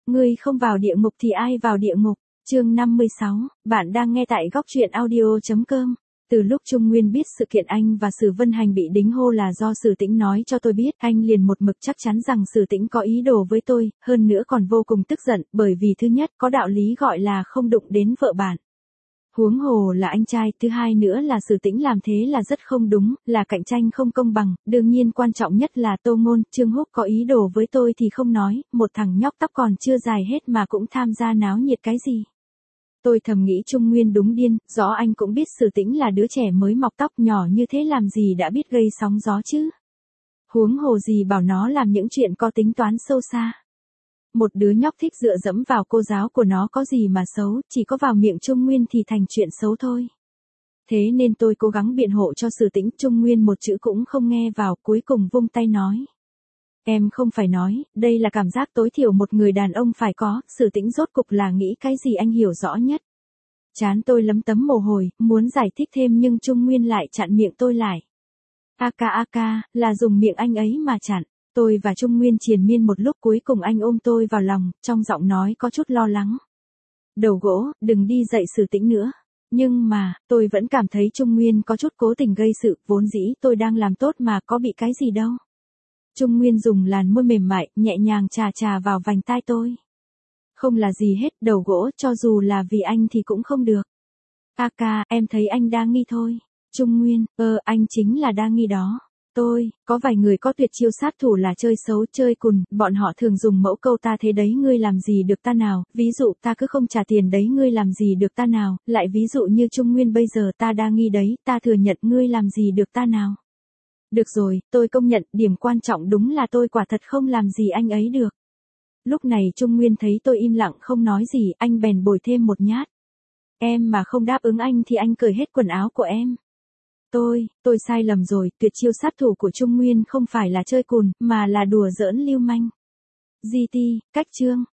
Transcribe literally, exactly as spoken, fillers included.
Ngươi không vào địa ngục thì ai vào địa ngục? Chương năm mươi sáu, bạn đang nghe tại góc truyện audio.com. Từ lúc Trung Nguyên biết sự kiện anh và Sử Vân Hành bị đính hô là do Sử Tĩnh nói cho tôi biết, anh liền một mực chắc chắn rằng Sử Tĩnh có ý đồ với tôi, hơn nữa còn vô cùng tức giận, bởi vì thứ nhất, có đạo lý gọi là không đụng đến vợ bạn. Huống hồ là anh trai, thứ hai nữa là Sử Tĩnh làm thế là rất không đúng, là cạnh tranh không công bằng, đương nhiên quan trọng nhất là Tô Ngôn, Trương Húc có ý đồ với tôi thì không nói, một thằng nhóc tóc còn chưa dài hết mà cũng tham gia náo nhiệt cái gì. Tôi thầm nghĩ Trung Nguyên đúng điên, rõ anh cũng biết Sử Tĩnh là đứa trẻ mới mọc tóc nhỏ như thế làm gì đã biết gây sóng gió chứ. Huống hồ gì bảo nó làm những chuyện có tính toán sâu xa. Một đứa nhóc thích dựa dẫm vào cô giáo của nó có gì mà xấu, chỉ có vào miệng Trung Nguyên thì thành chuyện xấu thôi. Thế nên tôi cố gắng biện hộ cho Sử Tĩnh, Trung Nguyên một chữ cũng không nghe vào, cuối cùng vung tay nói. Em không phải nói, đây là cảm giác tối thiểu một người đàn ông phải có, Sử Tĩnh rốt cục là nghĩ cái gì anh hiểu rõ nhất. Chán tôi lấm tấm mồ hôi, muốn giải thích thêm nhưng Trung Nguyên lại chặn miệng tôi lại. Aka aka, là dùng miệng anh ấy mà chặn. Tôi và Trung Nguyên triền miên một lúc, cuối cùng anh ôm tôi vào lòng, trong giọng nói có chút lo lắng. Đầu gỗ, đừng đi dạy Sử Tĩnh nữa. Nhưng mà, tôi vẫn cảm thấy Trung Nguyên có chút cố tình gây sự, vốn dĩ tôi đang làm tốt mà có bị cái gì đâu. Trung Nguyên dùng làn môi mềm mại, nhẹ nhàng chà chà vào vành tai tôi. Không là gì hết, đầu gỗ, cho dù là vì anh thì cũng không được. Aka, em thấy anh đa nghi thôi. Trung Nguyên, ơ, anh chính là đa nghi đó. Tôi, có vài người có tuyệt chiêu sát thủ là chơi xấu, chơi cùn, bọn họ thường dùng mẫu câu ta thế đấy ngươi làm gì được ta nào, ví dụ ta cứ không trả tiền đấy ngươi làm gì được ta nào, lại ví dụ như Trung Nguyên bây giờ ta đa nghi đấy, ta thừa nhận ngươi làm gì được ta nào. Được rồi, tôi công nhận, điểm quan trọng đúng là tôi quả thật không làm gì anh ấy được. Lúc này Trung Nguyên thấy tôi im lặng không nói gì, anh bèn bồi thêm một nhát. Em mà không đáp ứng anh thì anh cởi hết quần áo của em. Tôi, tôi sai lầm rồi, tuyệt chiêu sát thủ của Trung Nguyên không phải là chơi cùn, mà là đùa giỡn lưu manh. giê tê, cách chương,